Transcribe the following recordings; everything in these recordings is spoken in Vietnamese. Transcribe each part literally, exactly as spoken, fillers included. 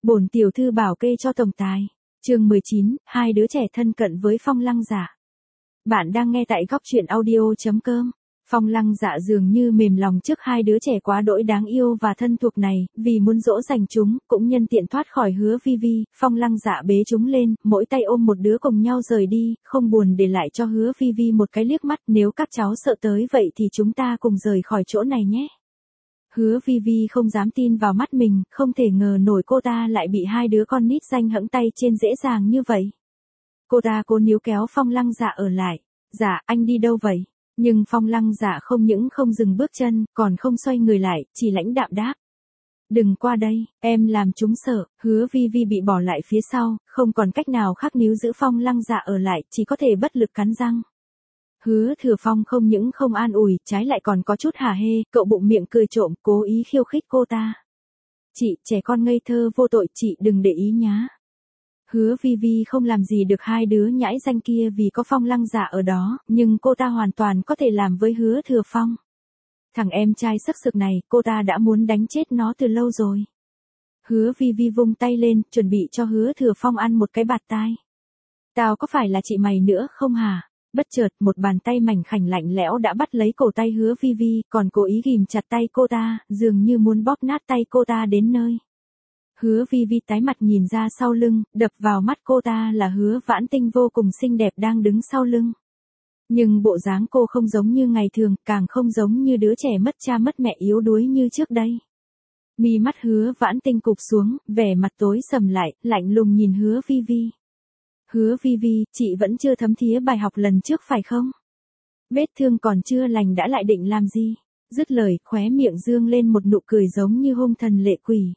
Bổn tiểu thư bảo kê cho tổng tài. Chương mười chín, hai đứa trẻ thân cận với Phong Lăng Dạ. Bạn đang nghe tại góc truyện audio chấm com. Phong Lăng Dạ dường như mềm lòng trước hai đứa trẻ quá đỗi đáng yêu và thân thuộc này, vì muốn dỗ dành chúng, cũng nhân tiện thoát khỏi Hứa Vi Vi. Phong Lăng Dạ bế chúng lên, mỗi tay ôm một đứa cùng nhau rời đi, không buồn để lại cho Hứa Vi Vi một cái liếc mắt. Nếu các cháu sợ tới vậy thì chúng ta cùng rời khỏi chỗ này nhé. Hứa Vi Vi không dám tin vào mắt mình, không thể ngờ nổi cô ta lại bị hai đứa con nít danh hẫng tay trên dễ dàng như vậy. Cô ta cố níu kéo Phong Lăng Dạ ở lại. Dạ, anh đi đâu vậy? Nhưng Phong Lăng Dạ không những không dừng bước chân, còn không xoay người lại, chỉ lãnh đạm đáp. Đừng qua đây, em làm chúng sợ. Hứa Vi Vi bị bỏ lại phía sau, không còn cách nào khác níu giữ Phong Lăng Dạ ở lại, chỉ có thể bất lực cắn răng. Hứa Thừa Phong không những không an ủi, trái lại còn có chút hả hê, cậu bụng miệng cười trộm, cố ý khiêu khích cô ta. Chị, trẻ con ngây thơ vô tội, chị đừng để ý nhá. Hứa Vi Vi không làm gì được hai đứa nhãi danh kia vì có Phong Lăng Dạ ở đó, nhưng cô ta hoàn toàn có thể làm với Hứa Thừa Phong. Thằng em trai sắc sực này, cô ta đã muốn đánh chết nó từ lâu rồi. Hứa Vi Vi vung tay lên, chuẩn bị cho Hứa Thừa Phong ăn một cái bạt tai. Tao có phải là chị mày nữa không hả? Bất chợt, một bàn tay mảnh khảnh lạnh lẽo đã bắt lấy cổ tay Hứa Vi Vi, còn cố ý ghìm chặt tay cô ta, dường như muốn bóp nát tay cô ta đến nơi. Hứa Vi Vi tái mặt nhìn ra sau lưng, đập vào mắt cô ta là Hứa Vãn Tinh vô cùng xinh đẹp đang đứng sau lưng. Nhưng bộ dáng cô không giống như ngày thường, càng không giống như đứa trẻ mất cha mất mẹ yếu đuối như trước đây. Mi mắt Hứa Vãn Tinh cụp xuống, vẻ mặt tối sầm lại, lạnh lùng nhìn Hứa Vi Vi. Hứa Vi Vi, chị vẫn chưa thấm thía bài học lần trước phải không? Vết thương còn chưa lành đã lại định làm gì? Dứt lời, khóe miệng dương lên một nụ cười giống như hung thần lệ quỷ.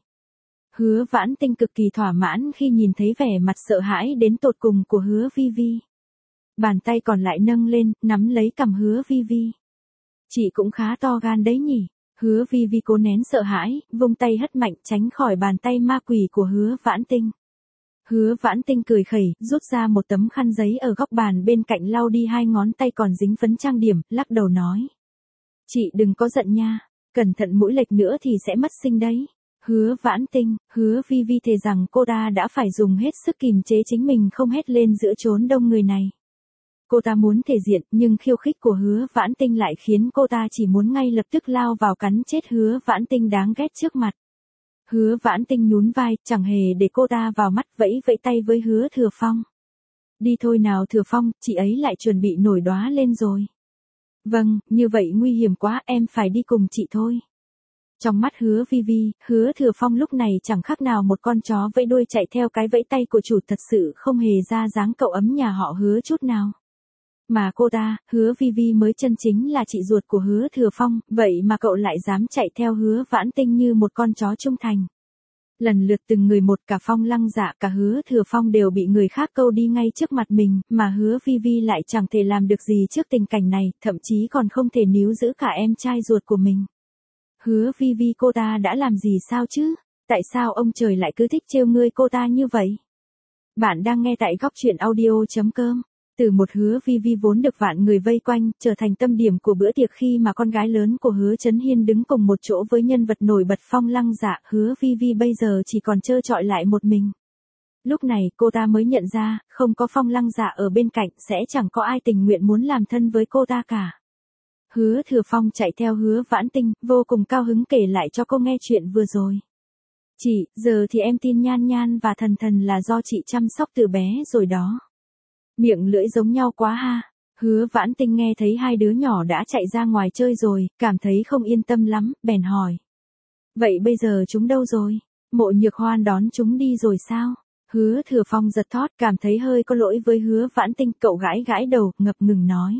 Hứa Vãn Tinh cực kỳ thỏa mãn khi nhìn thấy vẻ mặt sợ hãi đến tột cùng của Hứa Vi Vi. Bàn tay còn lại nâng lên, nắm lấy cằm Hứa Vi Vi. Chị cũng khá to gan đấy nhỉ? Hứa Vi Vi cố nén sợ hãi, vung tay hất mạnh tránh khỏi bàn tay ma quỷ của Hứa Vãn Tinh. Hứa Vãn Tinh cười khẩy, rút ra một tấm khăn giấy ở góc bàn bên cạnh lau đi hai ngón tay còn dính phấn trang điểm, lắc đầu nói. Chị đừng có giận nha, cẩn thận mũi lệch nữa thì sẽ mất sinh đấy. Hứa Vãn Tinh, Hứa Vi Vi thề rằng cô ta đã phải dùng hết sức kìm chế chính mình không hét lên giữa chốn đông người này. Cô ta muốn thể diện, nhưng khiêu khích của Hứa Vãn Tinh lại khiến cô ta chỉ muốn ngay lập tức lao vào cắn chết Hứa Vãn Tinh đáng ghét trước mặt. Hứa Vãn Tinh nhún vai, chẳng hề để cô ta vào mắt, vẫy vẫy tay với Hứa Thừa Phong. Đi thôi nào Thừa Phong, chị ấy lại chuẩn bị nổi đóa lên rồi. Vâng, như vậy nguy hiểm quá, em phải đi cùng chị thôi. Trong mắt Hứa Vi Vi, Hứa Thừa Phong lúc này chẳng khác nào một con chó vẫy đuôi chạy theo cái vẫy tay của chủ, thật sự không hề ra dáng cậu ấm nhà họ Hứa chút nào. Mà cô ta, Hứa Vi Vi mới chân chính là chị ruột của Hứa Thừa Phong, vậy mà cậu lại dám chạy theo Hứa Vãn Tinh như một con chó trung thành. Lần lượt từng người một, cả Phong Lăng Dạ cả Hứa Thừa Phong đều bị người khác câu đi ngay trước mặt mình, mà Hứa Vi Vi lại chẳng thể làm được gì trước tình cảnh này, thậm chí còn không thể níu giữ cả em trai ruột của mình. Hứa Vi Vi, cô ta đã làm gì sao chứ? Tại sao ông trời lại cứ thích trêu ngươi cô ta như vậy? Bạn đang nghe tại góc truyện audio chấm com. Từ một Hứa Vi Vi vốn được vạn người vây quanh, trở thành tâm điểm của bữa tiệc khi mà con gái lớn của Hứa Chấn Hiên đứng cùng một chỗ với nhân vật nổi bật Phong Lăng Dạ, Hứa Vi Vi bây giờ chỉ còn trơ trọi lại một mình. Lúc này cô ta mới nhận ra, không có Phong Lăng Dạ ở bên cạnh sẽ chẳng có ai tình nguyện muốn làm thân với cô ta cả. Hứa Thừa Phong chạy theo Hứa Vãn Tinh, vô cùng cao hứng kể lại cho cô nghe chuyện vừa rồi. Chị, giờ thì em tin Nhan Nhan và Thần Thần là do chị chăm sóc từ bé rồi đó. Miệng lưỡi giống nhau quá ha. Hứa Vãn Tinh nghe thấy hai đứa nhỏ đã chạy ra ngoài chơi rồi, cảm thấy không yên tâm lắm, bèn hỏi. Vậy bây giờ chúng đâu rồi? Mộ Nhược Hoan đón chúng đi rồi sao? Hứa Thừa Phong giật thót, cảm thấy hơi có lỗi với Hứa Vãn Tinh, cậu gãi gãi đầu, ngập ngừng nói.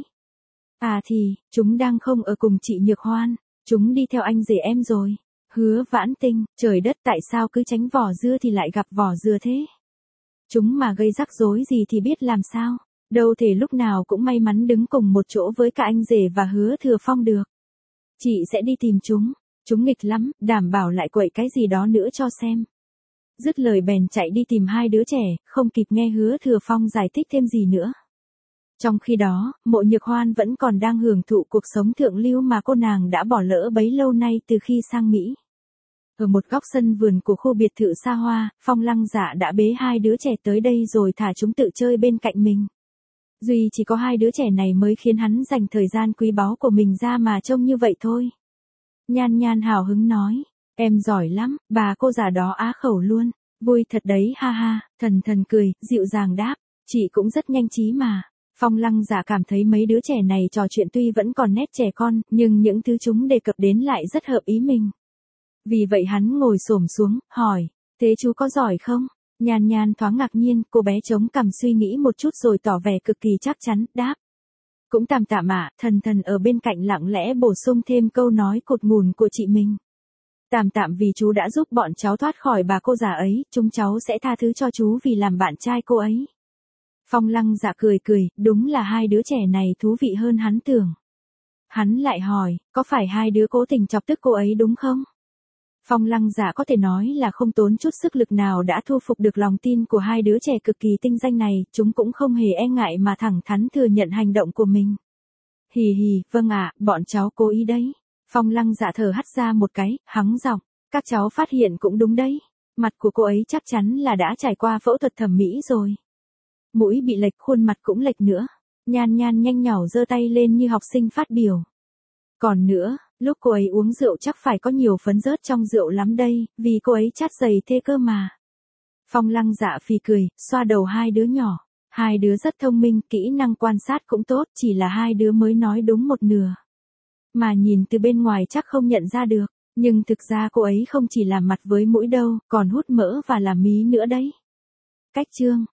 À thì, chúng đang không ở cùng chị Nhược Hoan, chúng đi theo anh rể em rồi. Hứa Vãn Tinh, trời đất, tại sao cứ tránh vỏ dưa thì lại gặp vỏ dừa thế? Chúng mà gây rắc rối gì thì biết làm sao, đâu thể lúc nào cũng may mắn đứng cùng một chỗ với cả anh rể và Hứa Thừa Phong được. Chị sẽ đi tìm chúng, chúng nghịch lắm, đảm bảo lại quậy cái gì đó nữa cho xem. Dứt lời bèn chạy đi tìm hai đứa trẻ, không kịp nghe Hứa Thừa Phong giải thích thêm gì nữa. Trong khi đó, Mộ Nhược Hoan vẫn còn đang hưởng thụ cuộc sống thượng lưu mà cô nàng đã bỏ lỡ bấy lâu nay từ khi sang Mỹ. Ở một góc sân vườn của khu biệt thự xa hoa, Phong Lăng Dạ đã bế hai đứa trẻ tới đây rồi thả chúng tự chơi bên cạnh mình. Duy chỉ có hai đứa trẻ này mới khiến hắn dành thời gian quý báu của mình ra mà trông như vậy thôi. Nhan Nhan hào hứng nói, em giỏi lắm, bà cô già đó á khẩu luôn, vui thật đấy ha ha, Thần Thần cười, dịu dàng đáp, chị cũng rất nhanh trí mà. Phong Lăng Dạ cảm thấy mấy đứa trẻ này trò chuyện tuy vẫn còn nét trẻ con, nhưng những thứ chúng đề cập đến lại rất hợp ý mình. Vì vậy hắn ngồi xổm xuống, hỏi, thế chú có giỏi không? Nhan Nhan thoáng ngạc nhiên, cô bé chống cằm suy nghĩ một chút rồi tỏ vẻ cực kỳ chắc chắn, đáp. Cũng tạm tạm ạ, Thần Thần ở bên cạnh lặng lẽ bổ sung thêm câu nói cột ngùn của chị mình. Tạm tạm vì chú đã giúp bọn cháu thoát khỏi bà cô già ấy, chúng cháu sẽ tha thứ cho chú vì làm bạn trai cô ấy. Phong Lăng Dạ cười cười, đúng là hai đứa trẻ này thú vị hơn hắn tưởng. Hắn lại hỏi, có phải hai đứa cố tình chọc tức cô ấy đúng không? Phong Lăng Dạ có thể nói là không tốn chút sức lực nào đã thu phục được lòng tin của hai đứa trẻ cực kỳ tinh danh này, chúng cũng không hề e ngại mà thẳng thắn thừa nhận hành động của mình. Hì hì, vâng ạ, bọn cháu cố ý đấy. Phong Lăng Dạ thở hắt ra một cái, hắng giọng, các cháu phát hiện cũng đúng đấy. Mặt của cô ấy chắc chắn là đã trải qua phẫu thuật thẩm mỹ rồi. Mũi bị lệch, khuôn mặt cũng lệch nữa. Nhan Nhan nhanh nhỏ giơ tay lên như học sinh phát biểu. Còn nữa, lúc cô ấy uống rượu chắc phải có nhiều phấn rớt trong rượu lắm đây, vì cô ấy chát dày thế cơ mà. Phong Lăng Dạ phì cười, xoa đầu hai đứa nhỏ. Hai đứa rất thông minh, kỹ năng quan sát cũng tốt, chỉ là hai đứa mới nói đúng một nửa. Mà nhìn từ bên ngoài chắc không nhận ra được, nhưng thực ra cô ấy không chỉ làm mặt với mũi đâu, còn hút mỡ và làm mí nữa đấy. Cách chương